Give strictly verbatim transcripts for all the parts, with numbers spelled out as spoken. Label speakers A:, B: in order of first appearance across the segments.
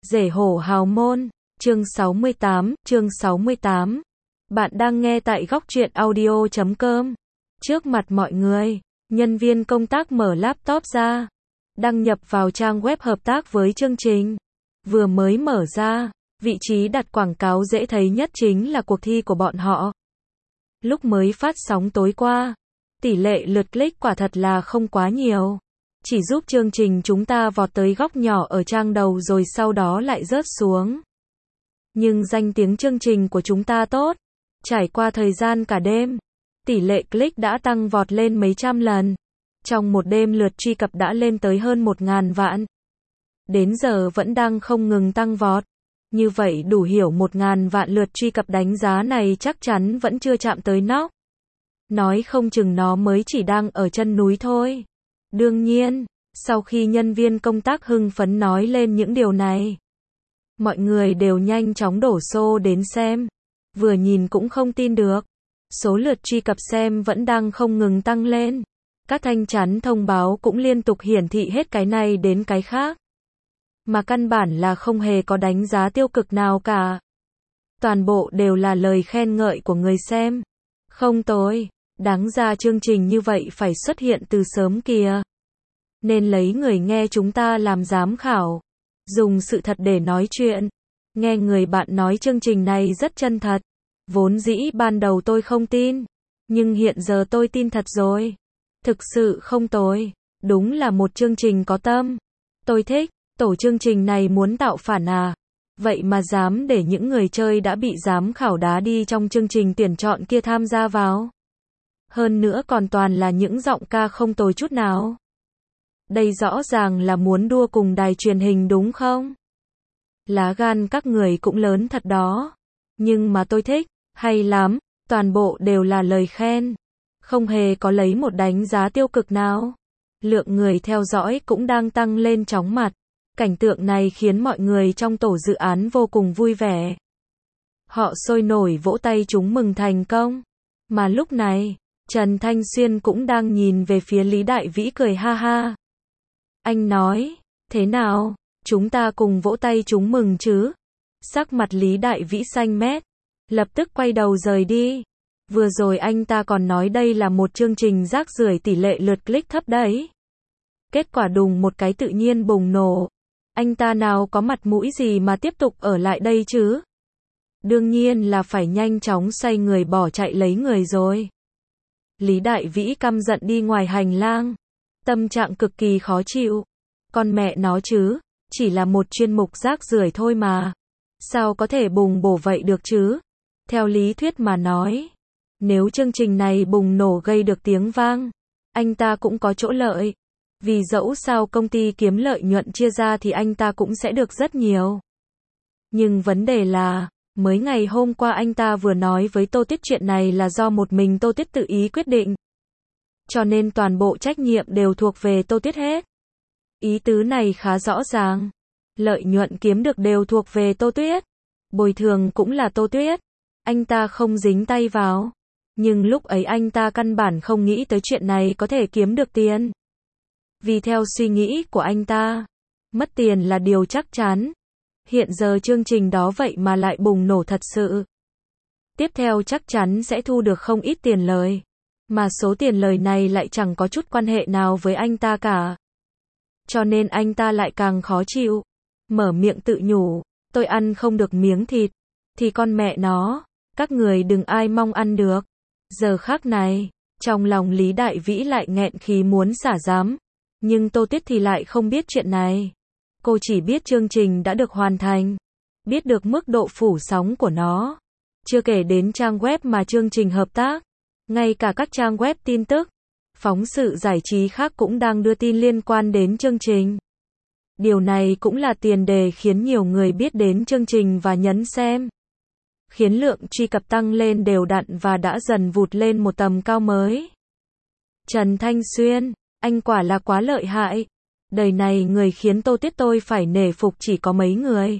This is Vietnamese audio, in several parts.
A: Rể hổ hào môn, chương sáu mươi tám, chương sáu mươi tám. Bạn đang nghe tại góc truyện audio chấm com. Trước mặt mọi người, nhân viên công tác mở laptop ra, đăng nhập vào trang web hợp tác với chương trình. Vừa mới mở ra, vị trí đặt quảng cáo dễ thấy nhất chính là cuộc thi của bọn họ. Lúc mới phát sóng tối qua, tỷ lệ lượt click quả thật là không quá nhiều. Chỉ giúp chương trình chúng ta vọt tới góc nhỏ ở trang đầu rồi sau đó lại rớt xuống. Nhưng danh tiếng chương trình của chúng ta tốt. Trải qua thời gian cả đêm, tỷ lệ click đã tăng vọt lên mấy trăm lần. Trong một đêm lượt truy cập đã lên tới hơn một ngàn vạn. Đến giờ vẫn đang không ngừng tăng vọt. Như vậy đủ hiểu một ngàn vạn lượt truy cập đánh giá này chắc chắn vẫn chưa chạm tới nóc. Nói không chừng nó mới chỉ đang ở chân núi thôi. Đương nhiên, sau khi nhân viên công tác hưng phấn nói lên những điều này, mọi người đều nhanh chóng đổ xô đến xem. Vừa nhìn cũng không tin được. Số lượt truy cập xem vẫn đang không ngừng tăng lên. Các thanh chắn thông báo cũng liên tục hiển thị hết cái này đến cái khác. Mà căn bản là không hề có đánh giá tiêu cực nào cả. Toàn bộ đều là lời khen ngợi của người xem. Không tồi, đáng ra chương trình như vậy phải xuất hiện từ sớm kìa. Nên lấy người nghe chúng ta làm giám khảo. Dùng sự thật để nói chuyện. Nghe người bạn nói chương trình này rất chân thật. Vốn dĩ ban đầu tôi không tin. Nhưng hiện giờ tôi tin thật rồi. Thực sự không tồi. Đúng là một chương trình có tâm. Tôi thích. Tổ chương trình này muốn tạo phản à? Vậy mà dám để những người chơi đã bị giám khảo đá đi trong chương trình tuyển chọn kia tham gia vào. Hơn nữa còn toàn là những giọng ca không tồi chút nào. Đây rõ ràng là muốn đua cùng đài truyền hình đúng không? Lá gan các người cũng lớn thật đó. Nhưng mà tôi thích, hay lắm, toàn bộ đều là lời khen. Không hề có lấy một đánh giá tiêu cực nào. Lượng người theo dõi cũng đang tăng lên chóng mặt. Cảnh tượng này khiến mọi người trong tổ dự án vô cùng vui vẻ. Họ sôi nổi vỗ tay chúng mừng thành công. Mà lúc này, Trần Thanh Xuyên cũng đang nhìn về phía Lý Đại Vĩ cười ha ha. Anh nói, thế nào, chúng ta cùng vỗ tay chúng mừng chứ? Sắc mặt Lý Đại Vĩ xanh mét, lập tức quay đầu rời đi. Vừa rồi anh ta còn nói đây là một chương trình rác rưởi tỷ lệ lượt click thấp đấy. Kết quả đùng một cái tự nhiên bùng nổ. Anh ta nào có mặt mũi gì mà tiếp tục ở lại đây chứ? Đương nhiên là phải nhanh chóng xoay người bỏ chạy lấy người rồi. Lý Đại Vĩ căm giận đi ngoài hành lang. Tâm trạng cực kỳ khó chịu. Con mẹ nó chứ, chỉ là một chuyên mục rác rưởi thôi mà. Sao có thể bùng bổ vậy được chứ? Theo lý thuyết mà nói, nếu chương trình này bùng nổ gây được tiếng vang, anh ta cũng có chỗ lợi. Vì dẫu sao công ty kiếm lợi nhuận chia ra thì anh ta cũng sẽ được rất nhiều. Nhưng vấn đề là, mới ngày hôm qua anh ta vừa nói với Tô Tuyết chuyện này là do một mình Tô Tuyết tự ý quyết định. Cho nên toàn bộ trách nhiệm đều thuộc về Tô Tuyết hết. Ý tứ này khá rõ ràng. Lợi nhuận kiếm được đều thuộc về Tô Tuyết. Bồi thường cũng là Tô Tuyết. Anh ta không dính tay vào. Nhưng lúc ấy anh ta căn bản không nghĩ tới chuyện này có thể kiếm được tiền. Vì theo suy nghĩ của anh ta, mất tiền là điều chắc chắn. Hiện giờ chương trình đó vậy mà lại bùng nổ thật sự. Tiếp theo chắc chắn sẽ thu được không ít tiền lời. Mà số tiền lời này lại chẳng có chút quan hệ nào với anh ta cả. Cho nên anh ta lại càng khó chịu. Mở miệng tự nhủ, tôi ăn không được miếng thịt. Thì con mẹ nó, các người đừng ai mong ăn được. Giờ khắc này, trong lòng Lý Đại Vĩ lại nghẹn khí muốn xả giám. Nhưng Tô Tuyết thì lại không biết chuyện này. Cô chỉ biết chương trình đã được hoàn thành. Biết được mức độ phủ sóng của nó. Chưa kể đến trang web mà chương trình hợp tác. Ngay cả các trang web tin tức, phóng sự giải trí khác cũng đang đưa tin liên quan đến chương trình. Điều này cũng là tiền đề khiến nhiều người biết đến chương trình và nhấn xem. Khiến lượng truy cập tăng lên đều đặn và đã dần vụt lên một tầm cao mới. Trần Thanh Xuyên, anh quả là quá lợi hại. Đời này người khiến Tô Tuyết tôi phải nể phục chỉ có mấy người.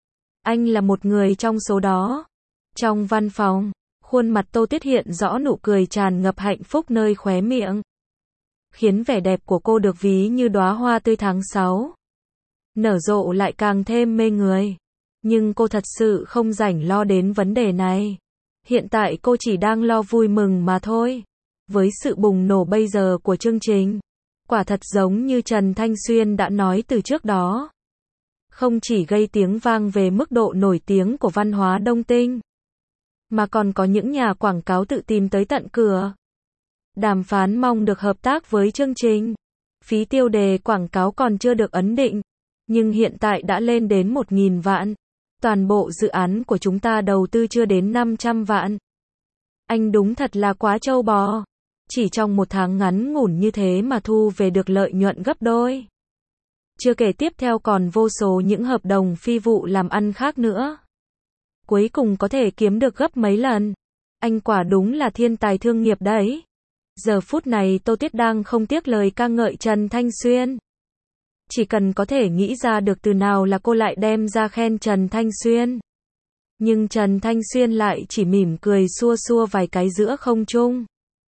A: Anh là một người trong số đó. Trong văn phòng, khuôn mặt Tô Tuyết hiện rõ nụ cười tràn ngập hạnh phúc nơi khóe miệng. Khiến vẻ đẹp của cô được ví như đóa hoa tươi tháng sáu. nở rộ lại càng thêm mê người. Nhưng cô thật sự không rảnh lo đến vấn đề này. Hiện tại cô chỉ đang lo vui mừng mà thôi. Với sự bùng nổ bây giờ của chương trình, quả thật giống như Trần Thanh Xuyên đã nói từ trước đó. Không chỉ gây tiếng vang về mức độ nổi tiếng của văn hóa Đông Tinh, mà còn có những nhà quảng cáo tự tìm tới tận cửa. Đàm phán mong được hợp tác với chương trình. Phí tiêu đề quảng cáo còn chưa được ấn định, nhưng hiện tại đã lên đến một nghìn vạn. Toàn bộ dự án của chúng ta đầu tư chưa đến năm trăm vạn. Anh đúng thật là quá trâu bò. Chỉ trong một tháng ngắn ngủn như thế mà thu về được lợi nhuận gấp đôi. Chưa kể tiếp theo còn vô số những hợp đồng phi vụ làm ăn khác nữa. Cuối cùng có thể kiếm được gấp mấy lần. Anh quả đúng là thiên tài thương nghiệp đấy. Giờ phút này Tô Tuyết đang không tiếc lời ca ngợi Trần Thanh Xuyên. Chỉ cần có thể nghĩ ra được từ nào là cô lại đem ra khen Trần Thanh Xuyên. Nhưng Trần Thanh Xuyên lại chỉ mỉm cười xua xua vài cái giữa không trung.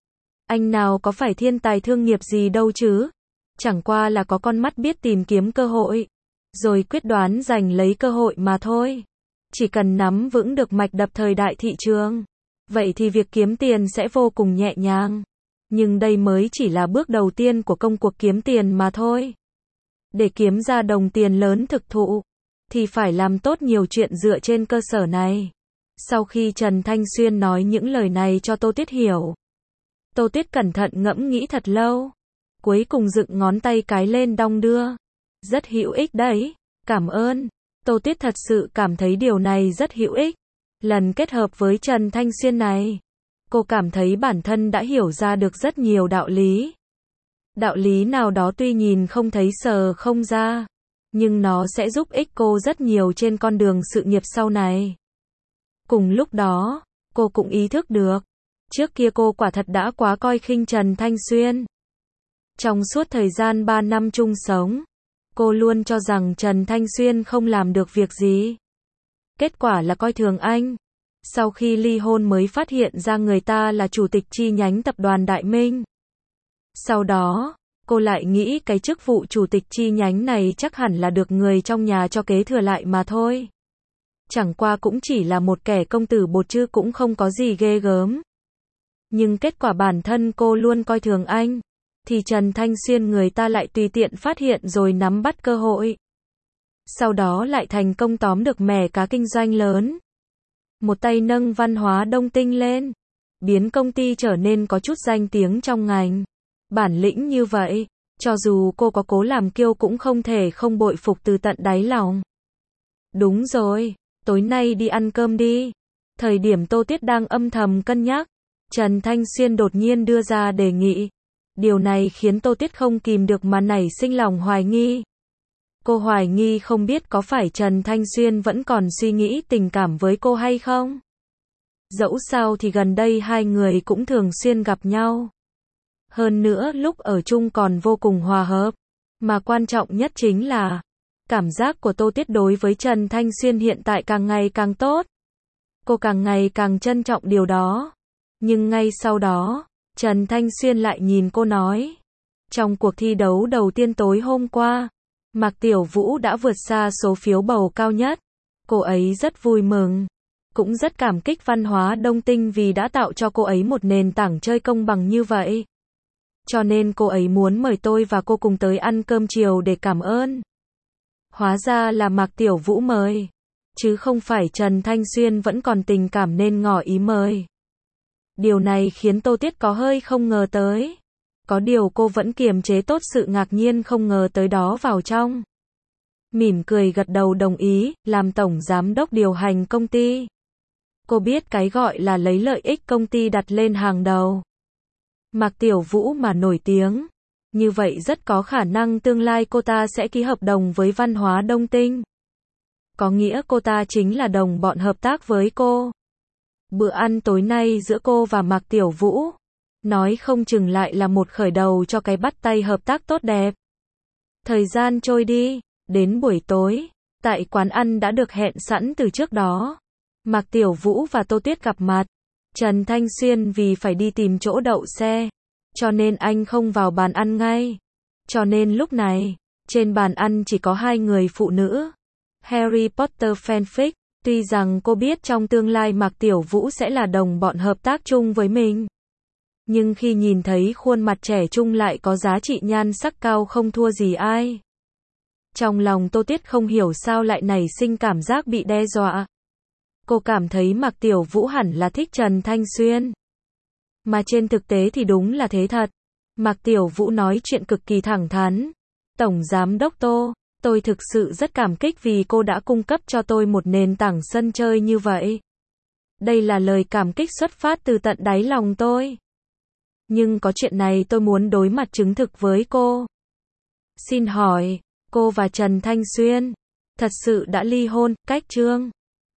A: Anh nào có phải thiên tài thương nghiệp gì đâu chứ. Chẳng qua là có con mắt biết tìm kiếm cơ hội. Rồi quyết đoán giành lấy cơ hội mà thôi. Chỉ cần nắm vững được mạch đập thời đại thị trường. Vậy thì việc kiếm tiền sẽ vô cùng nhẹ nhàng. Nhưng đây mới chỉ là bước đầu tiên của công cuộc kiếm tiền mà thôi. Để kiếm ra đồng tiền lớn thực thụ, thì phải làm tốt nhiều chuyện dựa trên cơ sở này. Sau khi Trần Thanh Xuyên nói những lời này cho Tô Tuyết hiểu, Tô Tuyết cẩn thận ngẫm nghĩ thật lâu. Cuối cùng dựng ngón tay cái lên đong đưa. Rất hữu ích đấy. Cảm ơn. Tô Tuyết thật sự cảm thấy điều này rất hữu ích. Lần kết hợp với Trần Thanh Xuyên này, cô cảm thấy bản thân đã hiểu ra được rất nhiều đạo lý. Đạo lý nào đó tuy nhìn không thấy sờ không ra, nhưng nó sẽ giúp ích cô rất nhiều trên con đường sự nghiệp sau này. Cùng lúc đó, cô cũng ý thức được, trước kia cô quả thật đã quá coi khinh Trần Thanh Xuyên. Trong suốt thời gian ba năm chung sống, cô luôn cho rằng Trần Thanh Xuyên không làm được việc gì. Kết quả là coi thường anh. Sau khi ly hôn mới phát hiện ra người ta là chủ tịch chi nhánh tập đoàn Đại Minh. Sau đó, cô lại nghĩ cái chức vụ chủ tịch chi nhánh này chắc hẳn là được người trong nhà cho kế thừa lại mà thôi. Chẳng qua cũng chỉ là một kẻ công tử bột chứ cũng không có gì ghê gớm. Nhưng kết quả bản thân cô luôn coi thường anh, thì Trần Thanh Xuyên người ta lại tùy tiện phát hiện rồi nắm bắt cơ hội. Sau đó lại thành công tóm được mẻ cá kinh doanh lớn. Một tay nâng văn hóa Đông Tinh lên, biến công ty trở nên có chút danh tiếng trong ngành. Bản lĩnh như vậy, cho dù cô có cố làm kiêu cũng không thể không bội phục từ tận đáy lòng. Đúng rồi, tối nay đi ăn cơm đi. Thời điểm Tô Tuyết đang âm thầm cân nhắc, Trần Thanh Xuyên đột nhiên đưa ra đề nghị. Điều này khiến Tô Tuyết không kìm được mà nảy sinh lòng hoài nghi. Cô hoài nghi không biết có phải Trần Thanh Xuyên vẫn còn suy nghĩ tình cảm với cô hay không. Dẫu sao thì gần đây hai người cũng thường xuyên gặp nhau. Hơn nữa lúc ở chung còn vô cùng hòa hợp. Mà quan trọng nhất chính là, cảm giác của Tô Tuyết đối với Trần Thanh Xuyên hiện tại càng ngày càng tốt. Cô càng ngày càng trân trọng điều đó. Nhưng ngay sau đó, Trần Thanh Xuyên lại nhìn cô nói. Trong cuộc thi đấu đầu tiên tối hôm qua, Mạc Tiểu Vũ đã vượt xa số phiếu bầu cao nhất. Cô ấy rất vui mừng. Cũng rất cảm kích văn hóa Đông Tinh vì đã tạo cho cô ấy một nền tảng chơi công bằng như vậy. Cho nên cô ấy muốn mời tôi và cô cùng tới ăn cơm chiều để cảm ơn. Hóa ra là Mạc Tiểu Vũ mời, chứ không phải Trần Thanh Xuyên vẫn còn tình cảm nên ngỏ ý mời. Điều này khiến Tô Tuyết có hơi không ngờ tới. Có điều cô vẫn kiềm chế tốt sự ngạc nhiên không ngờ tới đó vào trong. Mỉm cười gật đầu đồng ý, làm tổng giám đốc điều hành công ty. Cô biết cái gọi là lấy lợi ích công ty đặt lên hàng đầu. Mạc Tiểu Vũ mà nổi tiếng, như vậy rất có khả năng tương lai cô ta sẽ ký hợp đồng với văn hóa Đông Tinh. Có nghĩa cô ta chính là đồng bọn hợp tác với cô. Bữa ăn tối nay giữa cô và Mạc Tiểu Vũ, nói không chừng lại là một khởi đầu cho cái bắt tay hợp tác tốt đẹp. Thời gian trôi đi, đến buổi tối, tại quán ăn đã được hẹn sẵn từ trước đó. Mạc Tiểu Vũ và Tô Tuyết gặp mặt. Trần Thanh Xuyên vì phải đi tìm chỗ đậu xe, cho nên anh không vào bàn ăn ngay. Cho nên lúc này, Trên bàn ăn chỉ có hai người phụ nữ. Harry Potter fanfic. Tuy rằng cô biết trong tương lai Mạc Tiểu Vũ sẽ là đồng bọn hợp tác chung với mình. Nhưng khi nhìn thấy khuôn mặt trẻ trung lại có giá trị nhan sắc cao không thua gì ai. Trong lòng Tô Tiết không hiểu sao lại nảy sinh cảm giác bị đe dọa. Cô cảm thấy Mạc Tiểu Vũ hẳn là thích Trần Thanh Xuyên. Mà trên thực tế thì đúng là thế thật. Mạc Tiểu Vũ nói chuyện cực kỳ thẳng thắn. Tổng Giám đốc Tô, tôi thực sự rất cảm kích vì cô đã cung cấp cho tôi một nền tảng sân chơi như vậy. Đây là lời cảm kích xuất phát từ tận đáy lòng tôi. Nhưng có chuyện này tôi muốn đối mặt chứng thực với cô. Xin hỏi, cô và Trần Thanh Xuyên thật sự đã ly hôn, cách chương